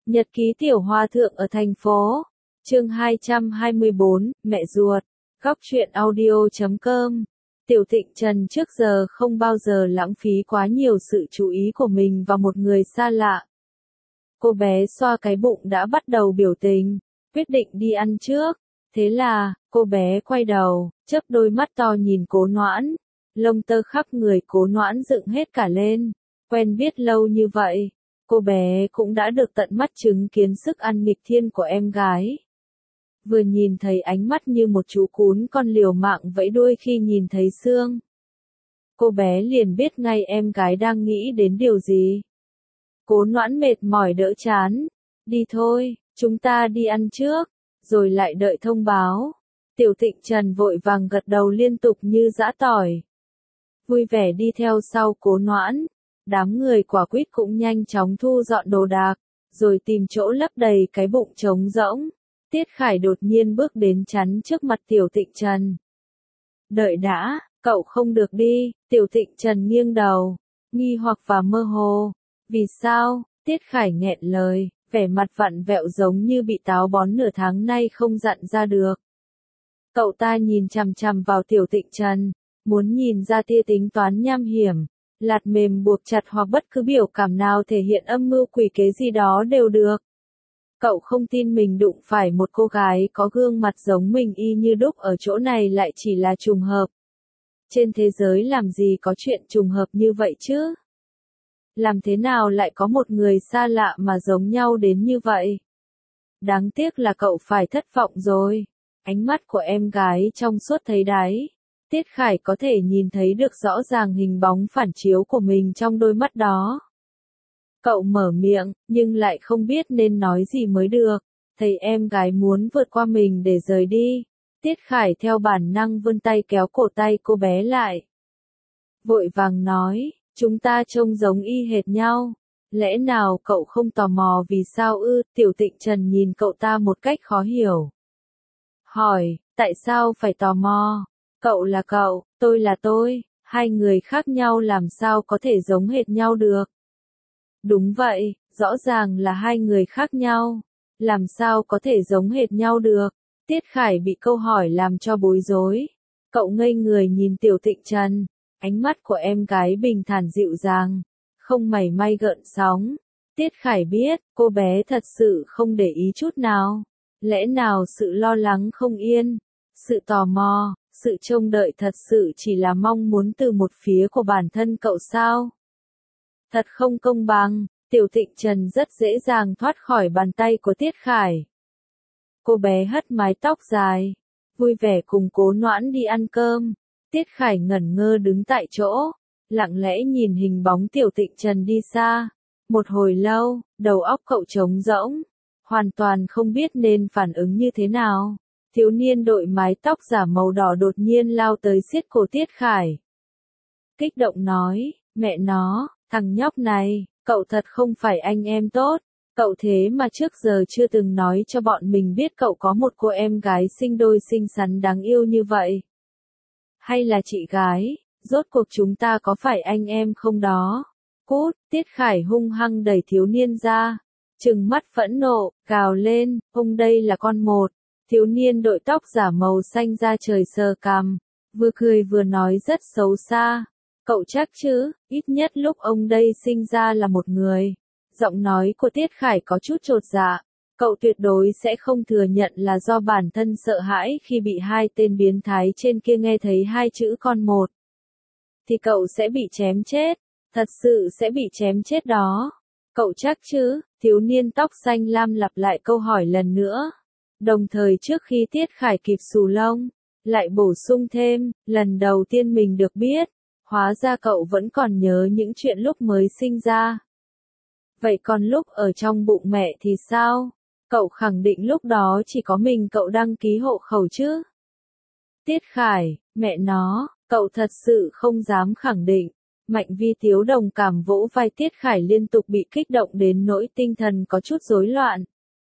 Nhật ký tiểu hòa thượng ở thành phố. Chương 224, mẹ ruột. Góc truyện audio.com. Tiểu Tịnh Trần trước giờ không bao giờ lãng phí quá nhiều sự chú ý của mình vào một người xa lạ. Cô bé xoa cái bụng đã bắt đầu biểu tình, quyết định đi ăn trước. Thế là, cô bé quay đầu, chớp đôi mắt to nhìn Cố Noãn. Lông tơ khắp người Cố Noãn dựng hết cả lên. Quen biết lâu như vậy, cô bé cũng đã được tận mắt chứng kiến sức ăn nghịch thiên của em gái. Vừa nhìn thấy ánh mắt như một chú cún con liều mạng vẫy đuôi khi nhìn thấy xương. Cô bé liền biết ngay em gái đang nghĩ đến điều gì. Cố Noãn mệt mỏi đỡ chán. Đi thôi, chúng ta đi ăn trước, rồi lại đợi thông báo. Tiểu Tịnh Trần vội vàng gật đầu liên tục như giã tỏi. Vui vẻ đi theo sau Cố Noãn. Đám người quả quýt cũng nhanh chóng thu dọn đồ đạc, rồi tìm chỗ lấp đầy cái bụng trống rỗng. Tiết Khải đột nhiên bước đến chắn trước mặt Tiểu Tịnh Trần. Đợi đã, cậu không được đi. Tiểu Tịnh Trần nghiêng đầu, nghi hoặc và mơ hồ. Vì sao? Tiết Khải nghẹn lời, vẻ mặt vặn vẹo giống như bị táo bón nửa tháng nay không dặn ra được. Cậu ta nhìn chằm chằm vào Tiểu Tịnh Trần, muốn nhìn ra tia tính toán nham hiểm, lạt mềm buộc chặt hoặc bất cứ biểu cảm nào thể hiện âm mưu quỷ kế gì đó đều được. Cậu không tin mình đụng phải một cô gái có gương mặt giống mình y như đúc ở chỗ này lại chỉ là trùng hợp. Trên thế giới làm gì có chuyện trùng hợp như vậy chứ? Làm thế nào lại có một người xa lạ mà giống nhau đến như vậy? Đáng tiếc là cậu phải thất vọng rồi. Ánh mắt của em gái trong suốt thấy đáy. Tiết Khải có thể nhìn thấy được rõ ràng hình bóng phản chiếu của mình trong đôi mắt đó. Cậu mở miệng, nhưng lại không biết nên nói gì mới được. Thấy em gái muốn vượt qua mình để rời đi. Tiết Khải theo bản năng vươn tay kéo cổ tay cô bé lại. Vội vàng nói, chúng ta trông giống y hệt nhau. Lẽ nào cậu không tò mò vì sao ư? Tiểu Tịnh Trần nhìn cậu ta một cách khó hiểu. Hỏi, tại sao phải tò mò? Cậu là cậu, tôi là tôi, hai người khác nhau làm sao có thể giống hệt nhau được? Đúng vậy, rõ ràng là hai người khác nhau, làm sao có thể giống hệt nhau được? Tiết Khải bị câu hỏi làm cho bối rối. Cậu ngây người nhìn Tiểu Tịnh Trần, ánh mắt của em gái bình thản dịu dàng, không mảy may gợn sóng. Tiết Khải biết, cô bé thật sự không để ý chút nào. Lẽ nào sự lo lắng không yên, sự tò mò, sự trông đợi thật sự chỉ là mong muốn từ một phía của bản thân cậu sao? Thật không công bằng, Tiểu Tịnh Trần rất dễ dàng thoát khỏi bàn tay của Tiết Khải. Cô bé hất mái tóc dài, vui vẻ cùng Cố Noãn đi ăn cơm. Tiết Khải ngẩn ngơ đứng tại chỗ, lặng lẽ nhìn hình bóng Tiểu Tịnh Trần đi xa. Một hồi lâu, đầu óc cậu trống rỗng, hoàn toàn không biết nên phản ứng như thế nào. Thiếu niên đội mái tóc giả màu đỏ đột nhiên lao tới siết cổ Tiết Khải. Kích động nói, mẹ nó, thằng nhóc này, cậu thật không phải anh em tốt. Cậu thế mà trước giờ chưa từng nói cho bọn mình biết cậu có một cô em gái sinh đôi xinh xắn đáng yêu như vậy. Hay là chị gái, rốt cuộc chúng ta có phải anh em không đó? Cút, Tiết Khải hung hăng đẩy thiếu niên ra, trừng mắt phẫn nộ, gào lên, ông đây là con một. Thiếu niên đội tóc giả màu xanh da trời sờ cằm, vừa cười vừa nói rất xấu xa. Cậu chắc chứ, ít nhất lúc ông đây sinh ra là một người. Giọng nói của Tiết Khải có chút chột dạ. Cậu tuyệt đối sẽ không thừa nhận là do bản thân sợ hãi khi bị hai tên biến thái trên kia nghe thấy hai chữ con một. Thì cậu sẽ bị chém chết. Thật sự sẽ bị chém chết đó. Cậu chắc chứ? Thiếu niên tóc xanh lam lặp lại câu hỏi lần nữa. Đồng thời trước khi Tiết Khải kịp xù lông, lại bổ sung thêm, lần đầu tiên mình được biết, hóa ra cậu vẫn còn nhớ những chuyện lúc mới sinh ra. Vậy còn lúc ở trong bụng mẹ thì sao? Cậu khẳng định lúc đó chỉ có mình cậu đăng ký hộ khẩu chứ? Tiết Khải, mẹ nó, cậu thật sự không dám khẳng định. Mạnh Vi Tiếu đồng cảm vỗ vai Tiết Khải liên tục bị kích động đến nỗi tinh thần có chút rối loạn.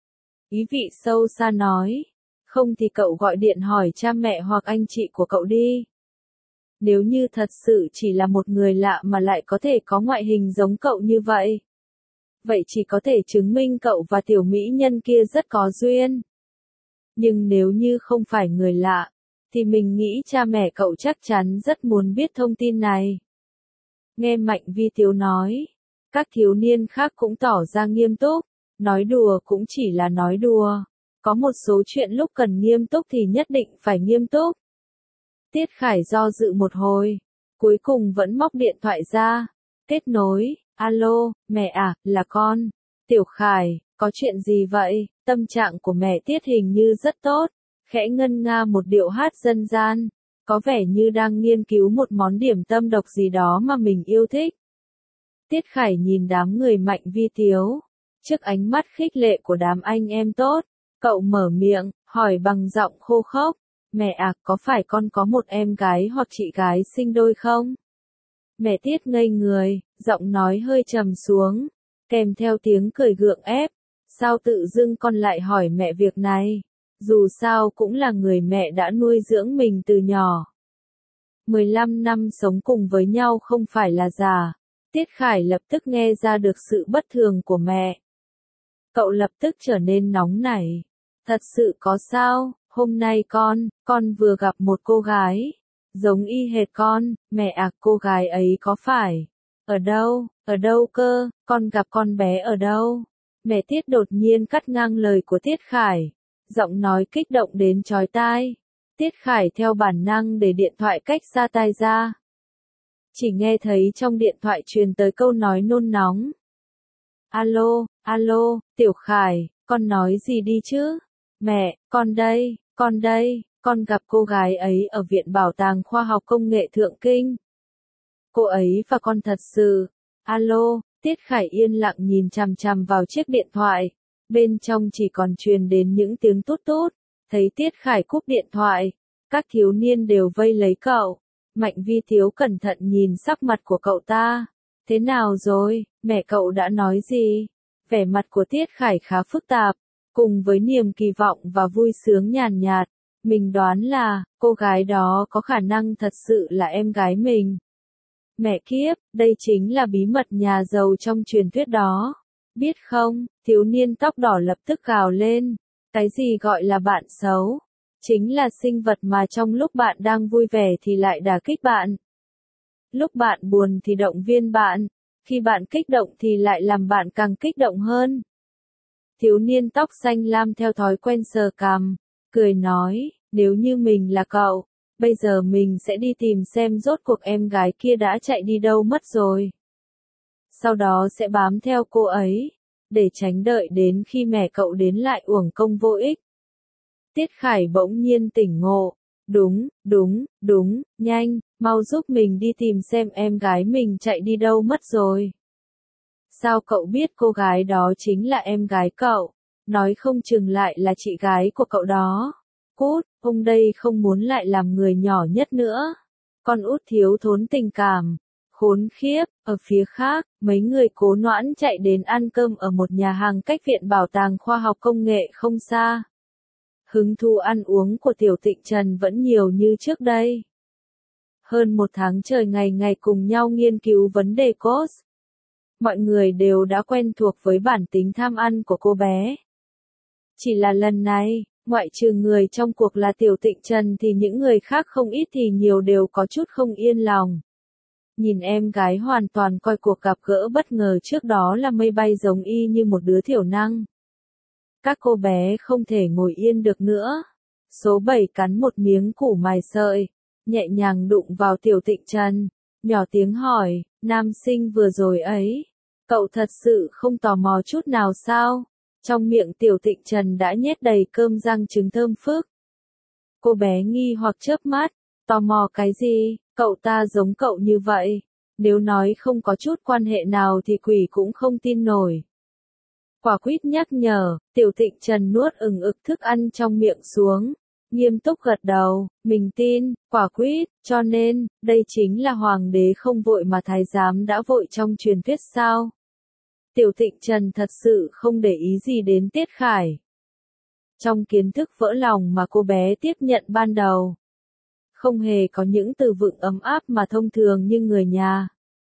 Ý vị sâu xa nói, không thì cậu gọi điện hỏi cha mẹ hoặc anh chị của cậu đi. Nếu như thật sự chỉ là một người lạ mà lại có thể có ngoại hình giống cậu như vậy. vậy chỉ có thể chứng minh cậu và tiểu mỹ nhân kia rất có duyên. Nhưng nếu như không phải người lạ, thì mình nghĩ cha mẹ cậu chắc chắn rất muốn biết thông tin này. Nghe Mạnh Vi Tiếu nói, các thiếu niên khác cũng tỏ ra nghiêm túc, nói đùa cũng chỉ là nói đùa. Có một số chuyện lúc cần nghiêm túc thì nhất định phải nghiêm túc. Tiết Khải do dự một hồi, cuối cùng vẫn móc điện thoại ra, kết nối, alo, mẹ à, là con. Tiểu Khải, có chuyện gì vậy? Tâm trạng của mẹ Tiết hình như rất tốt, khẽ ngân nga một điệu hát dân gian, có vẻ như đang nghiên cứu một món điểm tâm độc gì đó mà mình yêu thích. Tiết Khải nhìn đám người Mạnh Vi Tiếu, trước ánh mắt khích lệ của đám anh em tốt, cậu mở miệng, hỏi bằng giọng khô khốc, mẹ à, có phải con có một em gái hoặc chị gái sinh đôi không? Mẹ Tiết ngây người, giọng nói hơi trầm xuống, kèm theo tiếng cười gượng ép, sao tự dưng con lại hỏi mẹ việc này, dù sao cũng là người mẹ đã nuôi dưỡng mình từ nhỏ. 15 năm sống cùng với nhau không phải là giả. Tiết Khải lập tức nghe ra được sự bất thường của mẹ. Cậu lập tức trở nên nóng nảy. Thật sự có sao, hôm nay con vừa gặp một cô gái. Giống y hệt con, mẹ à, cô gái ấy có phải? Ở đâu cơ, con gặp con bé ở đâu? Mẹ Tiết đột nhiên cắt ngang lời của Tiết Khải. Giọng nói kích động đến chói tai. Tiết Khải theo bản năng để điện thoại cách xa tai ra. Chỉ nghe thấy trong điện thoại truyền tới câu nói nôn nóng. Alo, Tiểu Khải, con nói gì đi chứ? Mẹ, con đây, con gặp cô gái ấy ở Viện Bảo tàng Khoa học Công nghệ Thượng Kinh. Cô ấy và con thật sự. Alo, Tiết Khải yên lặng nhìn chằm chằm vào chiếc điện thoại. Bên trong chỉ còn truyền đến những tiếng tút tút. Thấy Tiết Khải cúp điện thoại, các thiếu niên đều vây lấy cậu. Mạnh Vi Tiếu cẩn thận nhìn sắc mặt của cậu ta. Thế nào rồi, mẹ cậu đã nói gì? Vẻ mặt của Tiết Khải khá phức tạp, cùng với niềm kỳ vọng và vui sướng nhàn nhạt. Mình đoán là, cô gái đó có khả năng thật sự là em gái mình. Mẹ kiếp, đây chính là bí mật nhà giàu trong truyền thuyết đó. Biết không, thiếu niên tóc đỏ lập tức gào lên. Cái gì gọi là bạn xấu? Chính là sinh vật mà trong lúc bạn đang vui vẻ thì lại đả kích bạn. Lúc bạn buồn thì động viên bạn, khi bạn kích động thì lại làm bạn càng kích động hơn. Thiếu niên tóc xanh lam theo thói quen sờ cằm, cười nói, nếu như mình là cậu, bây giờ mình sẽ đi tìm xem rốt cuộc em gái kia đã chạy đi đâu mất rồi. Sau đó sẽ bám theo cô ấy, để tránh đợi đến khi mẹ cậu đến lại uổng công vô ích. Tiết Khải bỗng nhiên tỉnh ngộ. Đúng, nhanh, mau giúp mình đi tìm xem em gái mình chạy đi đâu mất rồi. Sao cậu biết cô gái đó chính là em gái cậu? Nói không chừng lại là chị gái của cậu đó. Cút, ông đây không muốn lại làm người nhỏ nhất nữa. Con út thiếu thốn tình cảm. Khốn khiếp, ở phía khác, mấy người cố noãn chạy đến ăn cơm ở một nhà hàng cách Viện Bảo tàng Khoa học Công nghệ không xa. Hứng thú ăn uống của Tiểu Tịnh Trần vẫn nhiều như trước đây. Hơn một tháng trời ngày ngày cùng nhau nghiên cứu vấn đề code. Mọi người đều đã quen thuộc với bản tính tham ăn của cô bé. Chỉ là lần này, ngoại trừ người trong cuộc là Tiểu Tịnh Trần thì những người khác không ít thì nhiều đều có chút không yên lòng. Nhìn em gái hoàn toàn coi cuộc gặp gỡ bất ngờ trước đó là mây bay giống y như một đứa thiểu năng. Các cô bé không thể ngồi yên được nữa. Số 7 cắn một miếng củ mài sợi, nhẹ nhàng đụng vào Tiểu Tịnh Trần, nhỏ tiếng hỏi, nam sinh vừa rồi ấy, cậu thật sự không tò mò chút nào sao? Trong miệng Tiểu Tịnh Trần đã nhét đầy cơm rang trứng thơm phức. Cô bé nghi hoặc chớp mắt, tò mò cái gì, cậu ta giống cậu như vậy. Nếu nói không có chút quan hệ nào thì quỷ cũng không tin nổi. Quả quýt nhắc nhở, Tiểu Tịnh Trần nuốt ực thức ăn trong miệng xuống. Nghiêm túc gật đầu, mình tin, quả quýt, cho nên, đây chính là hoàng đế không vội mà thái giám đã vội trong truyền thuyết sao. Tiểu Tịnh Trần thật sự không để ý gì đến Tiết Khải. Trong kiến thức vỡ lòng mà cô bé tiếp nhận ban đầu, không hề có những từ vựng ấm áp mà thông thường như người nhà.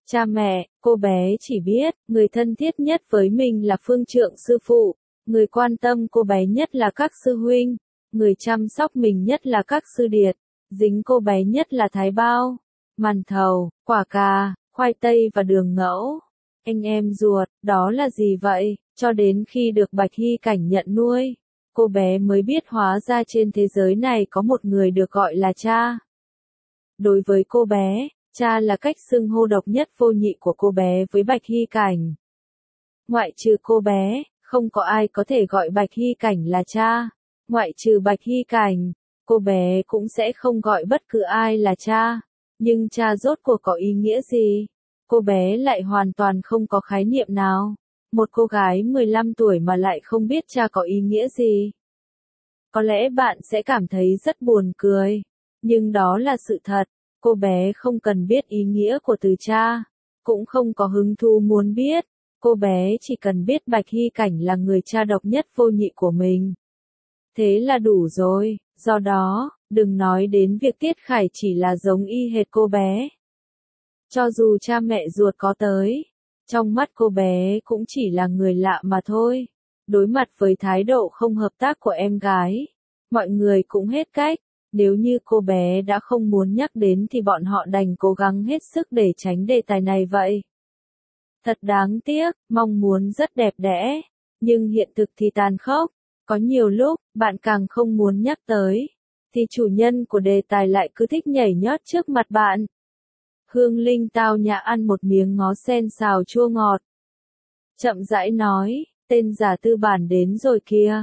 Cha mẹ, cô bé chỉ biết, người thân thiết nhất với mình là phương trượng sư phụ, người quan tâm cô bé nhất là các sư huynh, người chăm sóc mình nhất là các sư điệt, dính cô bé nhất là thái bao, màn thầu, quả cà, khoai tây và đường ngẫu. Anh em ruột, đó là gì vậy? Cho đến khi được Bạch Hy Cảnh nhận nuôi, cô bé mới biết hóa ra trên thế giới này có một người được gọi là cha. Đối với cô bé, cha là cách xưng hô độc nhất vô nhị của cô bé với Bạch Hy Cảnh. Ngoại trừ cô bé, không có ai có thể gọi Bạch Hy Cảnh là cha. Ngoại trừ Bạch Hy Cảnh, cô bé cũng sẽ không gọi bất cứ ai là cha. Nhưng cha rốt cuộc có ý nghĩa gì? Cô bé lại hoàn toàn không có khái niệm nào. Một cô gái 15 tuổi mà lại không biết cha có ý nghĩa gì. Có lẽ bạn sẽ cảm thấy rất buồn cười. Nhưng đó là sự thật. Cô bé không cần biết ý nghĩa của từ cha. Cũng không có hứng thú muốn biết. Cô bé chỉ cần biết Bạch Hy Cảnh là người cha độc nhất vô nhị của mình. Thế là đủ rồi. Do đó, đừng nói đến việc Tiết Khải chỉ là giống y hệt cô bé. Cho dù cha mẹ ruột có tới, trong mắt cô bé cũng chỉ là người lạ mà thôi. Đối mặt với thái độ không hợp tác của em gái, mọi người cũng hết cách. Nếu như cô bé đã không muốn nhắc đến thì bọn họ đành cố gắng hết sức để tránh đề tài này vậy. Thật đáng tiếc, mong muốn rất đẹp đẽ, nhưng hiện thực thì tàn khốc. Có nhiều lúc, bạn càng không muốn nhắc tới, thì chủ nhân của đề tài lại cứ thích nhảy nhót trước mặt bạn. Hương Linh tao nhã ăn một miếng ngó sen xào chua ngọt. Chậm rãi nói, tên giả tư bản đến rồi kìa.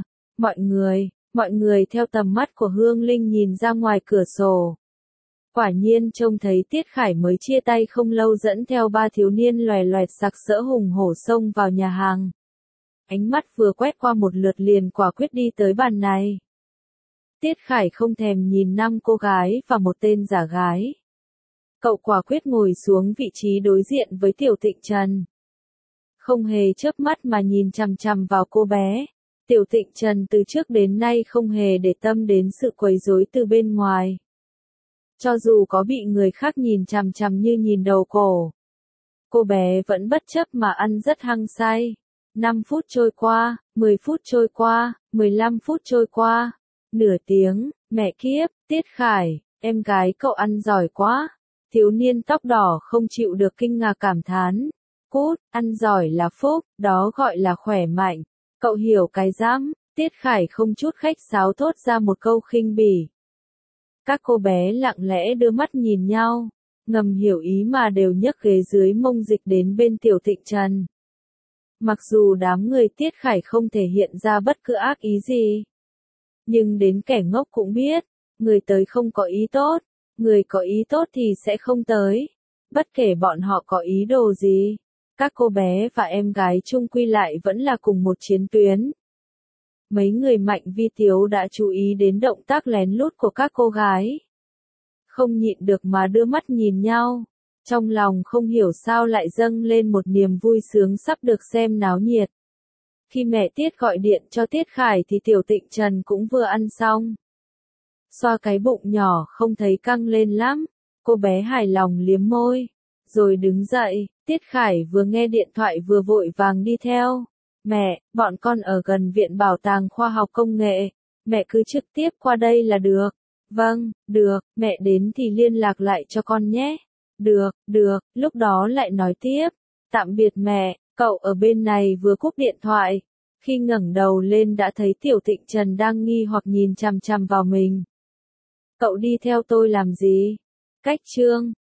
Mọi người theo tầm mắt của Hương Linh nhìn ra ngoài cửa sổ. Quả nhiên trông thấy Tiết Khải mới chia tay không lâu dẫn theo ba thiếu niên loè loẹt sặc sỡ hùng hổ xông vào nhà hàng. Ánh mắt vừa quét qua một lượt liền quả quyết đi tới bàn này. Tiết Khải không thèm nhìn 5 cô gái và một tên giả gái. Cậu quả quyết ngồi xuống vị trí đối diện với Tiểu Tịnh Trần. Không hề chớp mắt mà nhìn chằm chằm vào cô bé. Tiểu Tịnh Trần từ trước đến nay không hề để tâm đến sự quấy rối từ bên ngoài. Cho dù có bị người khác nhìn chằm chằm như nhìn đầu cổ, cô bé vẫn bất chấp mà ăn rất hăng say. 5 phút trôi qua, 10 phút trôi qua, 15 phút trôi qua, nửa tiếng, mẹ kiếp, Tiết Khải, em gái cậu ăn giỏi quá. Thiếu niên tóc đỏ không chịu được kinh ngạc cảm thán. Cút, ăn giỏi là phúc, đó gọi là khỏe mạnh. Cậu hiểu cái rắm, Tiết Khải không chút khách sáo thốt ra một câu khinh bỉ. Các cô bé lặng lẽ đưa mắt nhìn nhau, ngầm hiểu ý mà đều nhấc ghế dưới mông dịch đến bên Tiểu Tịnh Trần. Mặc dù đám người Tiết Khải không thể hiện ra bất cứ ác ý gì, nhưng đến kẻ ngốc cũng biết, người tới không có ý tốt, người có ý tốt thì sẽ không tới. Bất kể bọn họ có ý đồ gì, các cô bé và em gái chung quy lại vẫn là cùng một chiến tuyến. Mấy người Mạnh Vi Tiếu đã chú ý đến động tác lén lút của các cô gái. Không nhịn được mà đưa mắt nhìn nhau. Trong lòng không hiểu sao lại dâng lên một niềm vui sướng sắp được xem náo nhiệt. Khi mẹ Tiết gọi điện cho Tiết Khải thì Tiểu Tịnh Trần cũng vừa ăn xong. Xoa cái bụng nhỏ không thấy căng lên lắm. Cô bé hài lòng liếm môi. Rồi đứng dậy, Tiết Khải vừa nghe điện thoại vừa vội vàng đi theo. Mẹ, bọn con ở gần Viện Bảo tàng Khoa học Công nghệ. Mẹ cứ trực tiếp qua đây là được. Vâng, được, mẹ đến thì liên lạc lại cho con nhé. Được, lúc đó lại nói tiếp. Tạm biệt mẹ, cậu ở bên này vừa cúp điện thoại. Khi ngẩng đầu lên đã thấy Tiểu Tịnh Trần đang nghi hoặc nhìn chằm chằm vào mình. Cậu đi theo tôi làm gì? Cách chương